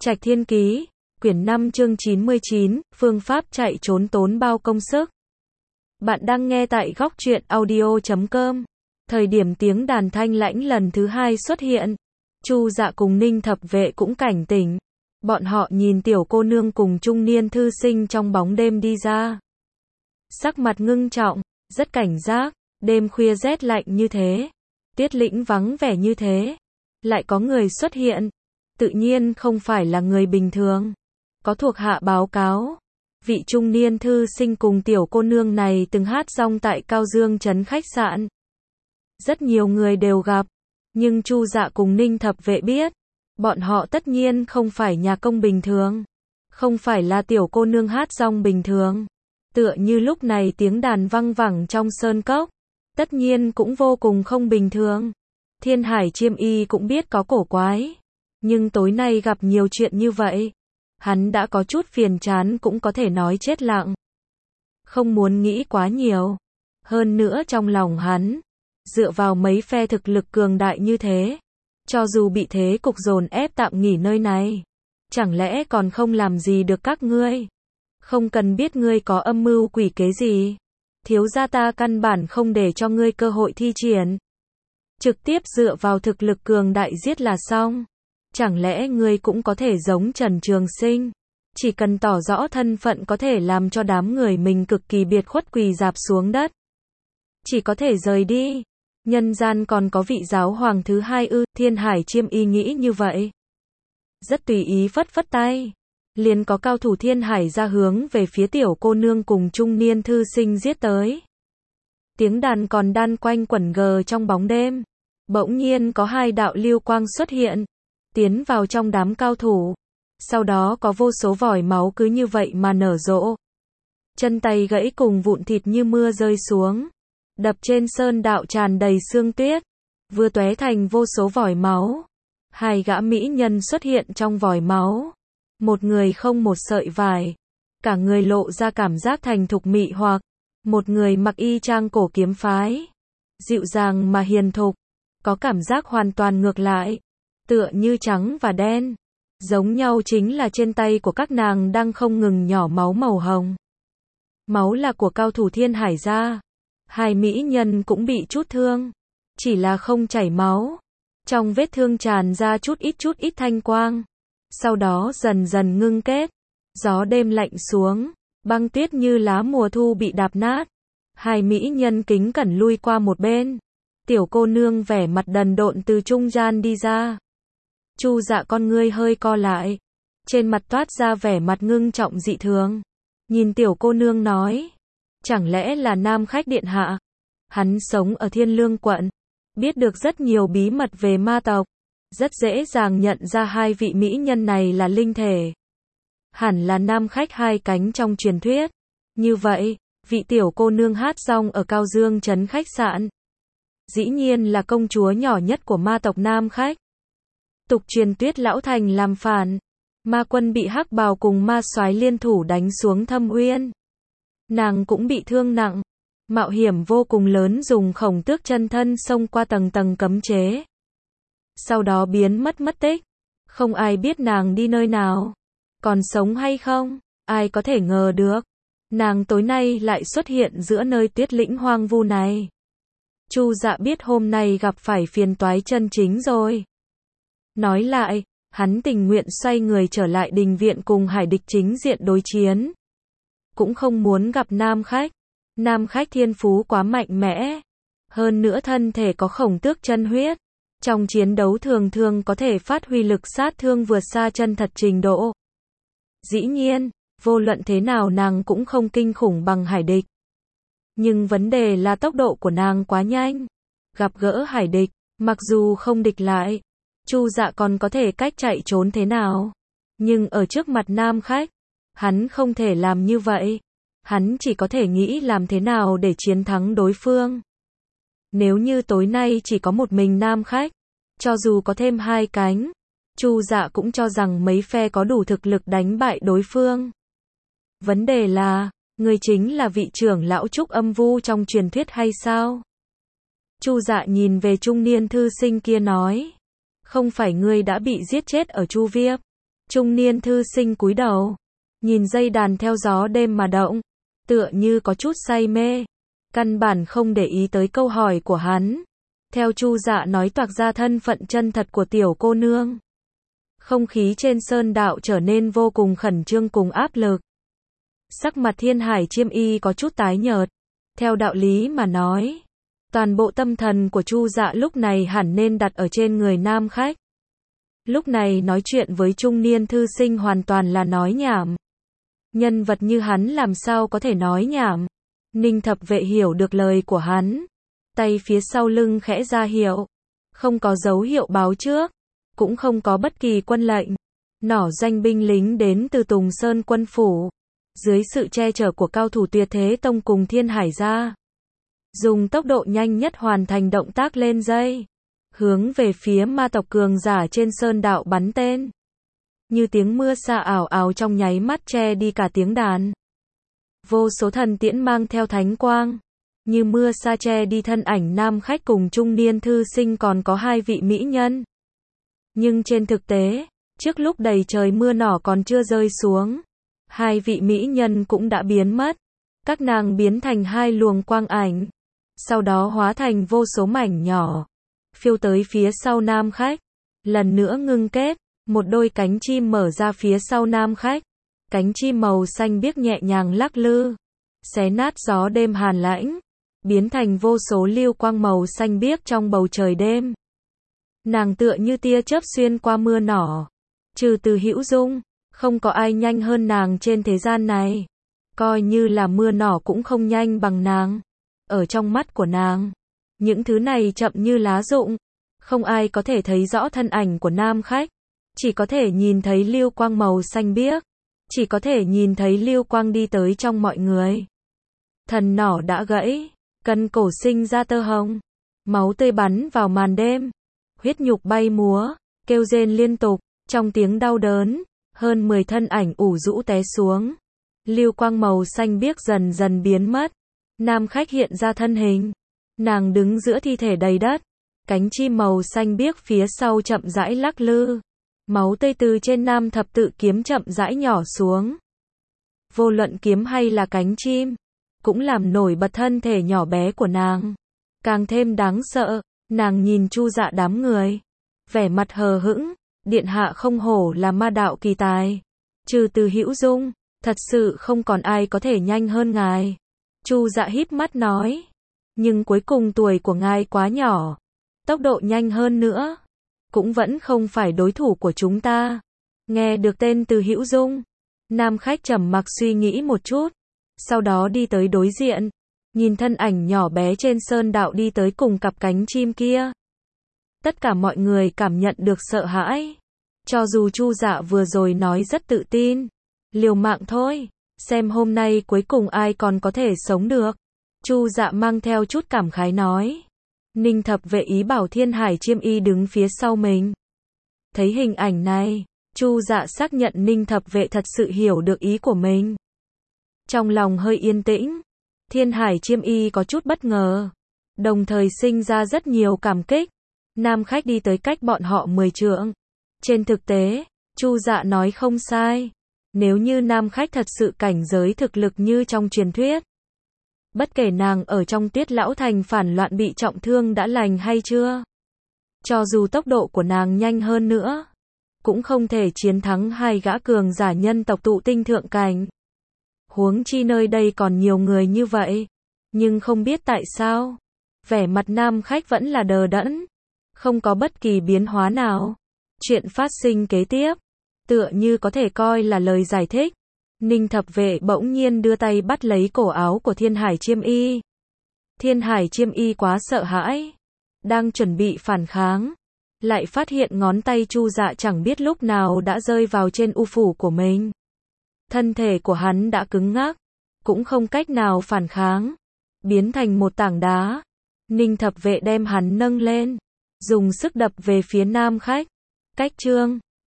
Trạch Thiên Ký, quyển 5 chương 99, phương pháp chạy trốn tốn bao công sức. Bạn đang nghe tại góc truyện audio.com. Thời điểm tiếng đàn thanh lãnh lần thứ hai xuất hiện, Chu Dạ cùng Ninh Thập Vệ cũng cảnh tỉnh. Bọn họ nhìn tiểu cô nương cùng trung niên thư sinh trong bóng đêm đi ra. Sắc mặt ngưng trọng, rất cảnh giác, đêm khuya rét lạnh như thế, Tiết Lĩnh vắng vẻ như thế, lại có người xuất hiện, tự nhiên không phải là người bình thường. Có thuộc hạ báo cáo, vị trung niên thư sinh cùng tiểu cô nương này từng hát rong tại Cao Dương trấn khách sạn. Rất nhiều người đều gặp, nhưng Chu Dạ cùng Ninh Thập Vệ biết, bọn họ tất nhiên không phải nhà công bình thường, không phải là tiểu cô nương hát rong bình thường. Tựa như lúc này tiếng đàn văng vẳng trong sơn cốc, tất nhiên cũng vô cùng không bình thường. Thiên Hải Chiêm Y cũng biết có cổ quái, nhưng tối nay gặp nhiều chuyện như vậy, hắn đã có chút phiền chán, cũng có thể nói chết lặng. Không muốn nghĩ quá nhiều. Hơn nữa trong lòng hắn, dựa vào mấy phe thực lực cường đại như thế, cho dù bị thế cục dồn ép tạm nghỉ nơi này, chẳng lẽ còn không làm gì được các ngươi? Không cần biết ngươi có âm mưu quỷ kế gì, thiếu gia ta căn bản không để cho ngươi cơ hội thi triển. Trực tiếp dựa vào thực lực cường đại giết là xong. Chẳng lẽ ngươi cũng có thể giống Trần Trường Sinh, chỉ cần tỏ rõ thân phận có thể làm cho đám người mình cực kỳ biệt khuất quỳ rạp xuống đất, chỉ có thể rời đi. Nhân gian còn có vị giáo hoàng thứ hai ư? Thiên Hải Chiêm Y nghĩ như vậy, rất tùy ý phất phất tay, liền có cao thủ Thiên Hải ra hướng về phía tiểu cô nương cùng trung niên thư sinh giết tới. Tiếng đàn còn đan quanh quẩn gờ trong bóng đêm, bỗng nhiên có hai đạo lưu quang xuất hiện, tiến vào trong đám cao thủ. Sau đó có vô số vòi máu cứ như vậy mà nở rộ. Chân tay gãy cùng vụn thịt như mưa rơi xuống, đập trên sơn đạo tràn đầy sương tuyết, vừa tóe thành vô số vòi máu. Hai gã mỹ nhân xuất hiện trong vòi máu, một người không một sợi vải, cả người lộ ra cảm giác thành thục mị hoặc, một người mặc y trang cổ kiếm phái, dịu dàng mà hiền thục, có cảm giác hoàn toàn ngược lại, tựa như trắng và đen. Giống nhau chính là trên tay của các nàng đang không ngừng nhỏ máu màu hồng. Máu là của cao thủ Thiên Hải gia. Hai mỹ nhân cũng bị chút thương, chỉ là không chảy máu. Trong vết thương tràn ra chút ít thanh quang, sau đó dần dần ngưng kết. Gió đêm lạnh xuống, băng tuyết như lá mùa thu bị đạp nát. Hai mỹ nhân kính cẩn lui qua một bên. Tiểu cô nương vẻ mặt đần độn từ trung gian đi ra. Chu Dạ con ngươi hơi co lại, trên mặt toát ra vẻ mặt ngưng trọng dị thường. Nhìn tiểu cô nương nói, chẳng lẽ là Nam khách điện hạ? Hắn sống ở Thiên Lương quận, biết được rất nhiều bí mật về ma tộc, rất dễ dàng nhận ra hai vị mỹ nhân này là linh thể. Hẳn là nam khách hai cánh trong truyền thuyết. Như vậy, vị tiểu cô nương hát rong ở Cao Dương trấn khách sạn, dĩ nhiên là công chúa nhỏ nhất của ma tộc nam khách. Tục truyền Tuyết Lão Thành làm phản, ma quân bị hắc bào cùng ma soái liên thủ đánh xuống Thâm Uyên. Nàng cũng bị thương nặng, mạo hiểm vô cùng lớn dùng Khổng Tước chân thân xông qua tầng tầng cấm chế. Sau đó biến mất tích, không ai biết nàng đi nơi nào, còn sống hay không, ai có thể ngờ được. Nàng tối nay lại xuất hiện giữa nơi tuyết lĩnh hoang vu này. Chu Dạ biết hôm nay gặp phải phiền toái chân chính rồi. Nói lại, hắn tình nguyện xoay người trở lại đình viện cùng hải địch chính diện đối chiến, cũng không muốn gặp nam khách. Nam khách thiên phú quá mạnh mẽ, hơn nữa thân thể có Khổng Tước chân huyết, trong chiến đấu thường thường có thể phát huy lực sát thương vượt xa chân thật trình độ. Dĩ nhiên, vô luận thế nào nàng cũng không kinh khủng bằng hải địch. Nhưng vấn đề là tốc độ của nàng quá nhanh. Gặp gỡ hải địch, mặc dù không địch lại, Chu Dạ còn có thể cách chạy trốn thế nào. Nhưng ở trước mặt nam khách, hắn không thể làm như vậy. Hắn chỉ có thể nghĩ làm thế nào để chiến thắng đối phương. Nếu như tối nay chỉ có một mình nam khách, cho dù có thêm hai cánh, Chu Dạ cũng cho rằng mấy phe có đủ thực lực đánh bại đối phương. Vấn đề là, người chính là vị trưởng lão trúc âm vu trong truyền thuyết hay sao? Chu Dạ nhìn về trung niên thư sinh kia nói, không phải ngươi đã bị giết chết ở Chu Viêm, Trung niên thư sinh cúi đầu, nhìn dây đàn theo gió đêm mà động, tựa như có chút say mê, căn bản không để ý tới câu hỏi của hắn. Theo Chu Dạ nói toạc ra thân phận chân thật của tiểu cô nương. Không khí trên sơn đạo trở nên vô cùng khẩn trương cùng áp lực. Sắc mặt Thiên Hải Chiêm Y có chút tái nhợt. Theo đạo lý mà nói, toàn bộ tâm thần của Chu Dạ lúc này hẳn nên đặt ở trên người nam khách. Lúc này nói chuyện với trung niên thư sinh hoàn toàn là nói nhảm. Nhân vật như hắn làm sao có thể nói nhảm. Ninh Thập Vệ hiểu được lời của hắn. Tay phía sau lưng khẽ ra hiệu. Không có dấu hiệu báo trước. Cũng không có bất kỳ quân lệnh. Nỏ danh binh lính đến từ Tùng Sơn quân phủ. Dưới sự che chở của cao thủ Tuyệt Thế Tông cùng Thiên Hải gia, dùng tốc độ nhanh nhất hoàn thành động tác lên dây. Hướng về phía ma tộc cường giả trên sơn đạo bắn tên. Như tiếng mưa sa ảo ảo trong nháy mắt che đi cả tiếng đàn. Vô số thần tiễn mang theo thánh quang. Như mưa sa che đi thân ảnh nam khách cùng trung niên thư sinh còn có hai vị mỹ nhân. Nhưng trên thực tế, trước lúc đầy trời mưa nỏ còn chưa rơi xuống, hai vị mỹ nhân cũng đã biến mất. Các nàng biến thành hai luồng quang ảnh. Sau đó hóa thành vô số mảnh nhỏ. Phiêu tới phía sau nam khách. Lần nữa ngưng kết. Một đôi cánh chim mở ra phía sau nam khách. Cánh chim màu xanh biếc nhẹ nhàng lắc lư. Xé nát gió đêm hàn lãnh. Biến thành vô số lưu quang màu xanh biếc trong bầu trời đêm. Nàng tựa như tia chớp xuyên qua mưa nỏ. Trừ Từ Hữu Dung, không có ai nhanh hơn nàng trên thế gian này. Coi như là mưa nỏ cũng không nhanh bằng nàng. Ở trong mắt của nàng, những thứ này chậm như lá rụng. Không ai có thể thấy rõ thân ảnh của nam khách. Chỉ có thể nhìn thấy lưu quang màu xanh biếc. Chỉ có thể nhìn thấy lưu quang đi tới trong mọi người. Thần nỏ đã gãy. Cân cổ sinh ra tơ hồng. Máu tươi bắn vào màn đêm. Huyết nhục bay múa. Kêu rên liên tục. Trong tiếng đau đớn. Hơn 10 thân ảnh ủ rũ té xuống. Lưu quang màu xanh biếc dần dần biến mất. Nam khách hiện ra thân hình. Nàng đứng giữa thi thể đầy đất. Cánh chim màu xanh biếc phía sau chậm rãi lắc lư. Máu tươi từ trên nam thập tự kiếm chậm rãi nhỏ xuống. Vô luận kiếm hay là cánh chim, cũng làm nổi bật thân thể nhỏ bé của nàng. Càng thêm đáng sợ, nàng nhìn Chu Dạ đám người. Vẻ mặt hờ hững, điện hạ không hổ là ma đạo kỳ tài. Trừ Từ Hữu Dung, thật sự không còn ai có thể nhanh hơn ngài. Chu Dạ híp mắt nói. Nhưng cuối cùng tuổi của ngài quá nhỏ. Tốc độ nhanh hơn nữa. Cũng vẫn không phải đối thủ của chúng ta. Nghe được tên Từ Hữu Dung. Nam khách trầm mặc suy nghĩ một chút. Sau đó đi tới đối diện. Nhìn thân ảnh nhỏ bé trên sơn đạo đi tới cùng cặp cánh chim kia. Tất cả mọi người cảm nhận được sợ hãi. Cho dù Chu Dạ vừa rồi nói rất tự tin. Liều mạng thôi. Xem hôm nay cuối cùng ai còn có thể sống được. Chu Dạ mang theo chút cảm khái nói. Ninh Thập Vệ ý bảo Thiên Hải Chiêm Y đứng phía sau mình. Thấy hình ảnh này, Chu Dạ xác nhận Ninh Thập Vệ thật sự hiểu được ý của mình. Trong lòng hơi yên tĩnh, Thiên Hải Chiêm Y có chút bất ngờ, đồng thời sinh ra rất nhiều cảm kích. Nam khách đi tới cách bọn họ 10 trượng. Trên thực tế, Chu Dạ nói không sai. Nếu như nam khách thật sự cảnh giới thực lực như trong truyền thuyết, bất kể nàng ở trong Tuyết Lão Thành phản loạn bị trọng thương đã lành hay chưa, cho dù tốc độ của nàng nhanh hơn nữa, cũng không thể chiến thắng hai gã cường giả nhân tộc tụ tinh thượng cảnh. Huống chi nơi đây còn nhiều người như vậy. Nhưng không biết tại sao, vẻ mặt nam khách vẫn là đờ đẫn, không có bất kỳ biến hóa nào. Chuyện phát sinh kế tiếp, tựa như có thể coi là lời giải thích. Ninh Thập Vệ bỗng nhiên đưa tay bắt lấy cổ áo của Thiên Hải Chiêm Y. Thiên Hải Chiêm Y quá sợ hãi, đang chuẩn bị phản kháng, lại phát hiện ngón tay Chu Dạ chẳng biết lúc nào đã rơi vào trên u phủ của mình. Thân thể của hắn đã cứng ngắc, cũng không cách nào phản kháng, biến thành một tảng đá. Ninh Thập Vệ đem hắn nâng lên, dùng sức đập về phía nam khách. Cách chương